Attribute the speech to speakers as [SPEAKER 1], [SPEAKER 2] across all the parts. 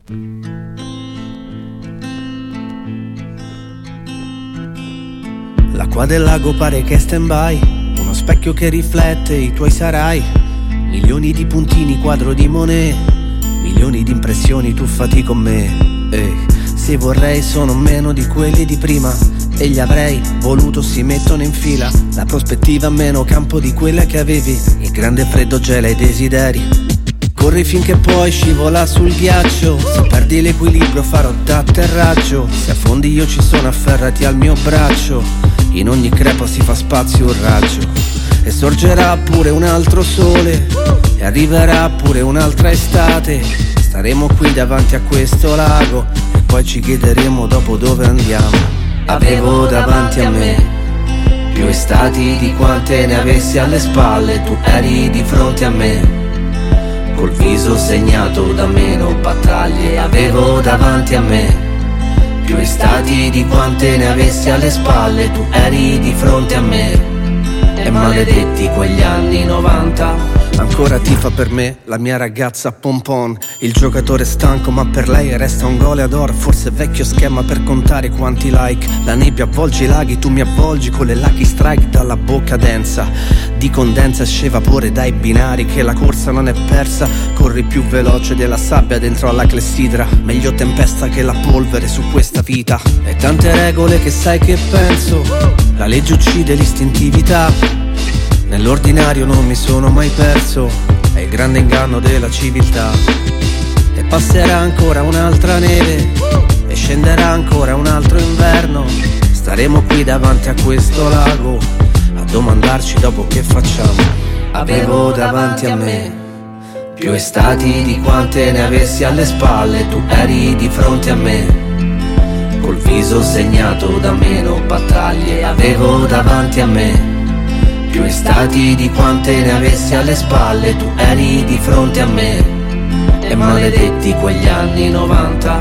[SPEAKER 1] L'acqua del lago pare che stand by, uno specchio che riflette i tuoi sarai. Milioni di puntini, quadro di Monet, milioni di impressioni tuffati con me. Se vorrei sono meno di quelli di prima, e gli avrei voluto si mettono in fila. La prospettiva meno campo di quella che avevi, il grande freddo gela i desideri. Corri finché poi scivola sul ghiaccio, se perdi l'equilibrio farò da atterraggio. Se affondi io ci sono afferrati al mio braccio, in ogni crepa si fa spazio un raggio. E sorgerà pure un altro sole, e arriverà pure un'altra estate. Staremo qui davanti a questo lago, e poi ci chiederemo dopo dove andiamo. Avevo davanti a me più estati di quante ne avessi alle spalle. Tu eri di fronte a me, col viso segnato da meno battaglie. Avevo davanti a me più estati di quante ne avessi alle spalle. Tu eri di fronte a me, e maledetti quegli anni 90. Ancora tifa per me la mia ragazza pompon. Il giocatore stanco ma per lei resta un goleador. Forse vecchio schema per contare quanti like. La nebbia avvolge i laghi, tu mi avvolgi con le lucky strike dalla bocca densa. Di condensa esce vapore dai binari, che la corsa non è persa. Corri più veloce della sabbia dentro alla clessidra. Meglio tempesta che la polvere su questa vita. E tante regole che sai che penso, la legge uccide l'istintività. Nell'ordinario non mi sono mai perso, è il grande inganno della civiltà. E passerà ancora un'altra neve, e scenderà ancora un altro inverno. Staremo qui davanti a questo lago, a domandarci dopo che facciamo. Avevo davanti a me più estati di quante ne avessi alle spalle. Tu eri di fronte a me, col viso segnato da meno battaglie. Avevo davanti a me più estati di quante ne avessi alle spalle. Tu eri di fronte a me, e maledetti quegli anni 90.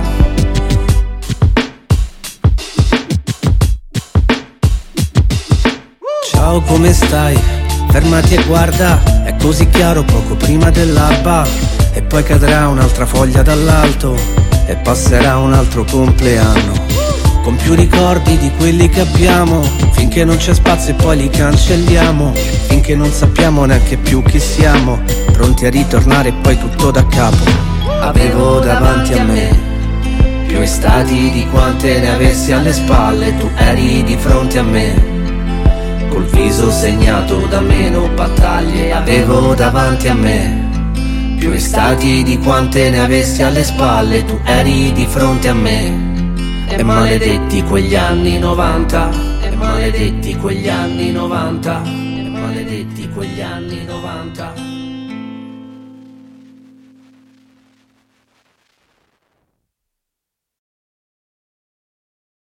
[SPEAKER 1] Ciao, come stai? Fermati e guarda, è così chiaro poco prima dell'alba. E poi cadrà un'altra foglia dall'alto, e passerà un altro compleanno, con più ricordi di quelli che abbiamo, finché non c'è spazio e poi li cancelliamo, finché non sappiamo neanche più chi siamo, pronti a ritornare e poi tutto da capo. Avevo davanti a me più estati di quante ne avessi alle spalle. Tu eri di fronte a me, col viso segnato da meno battaglie. Avevo davanti a me più estati di quante ne avessi alle spalle. Tu eri di fronte a me, e maledetti quegli anni 90. E maledetti quegli anni 90. E maledetti quegli anni 90.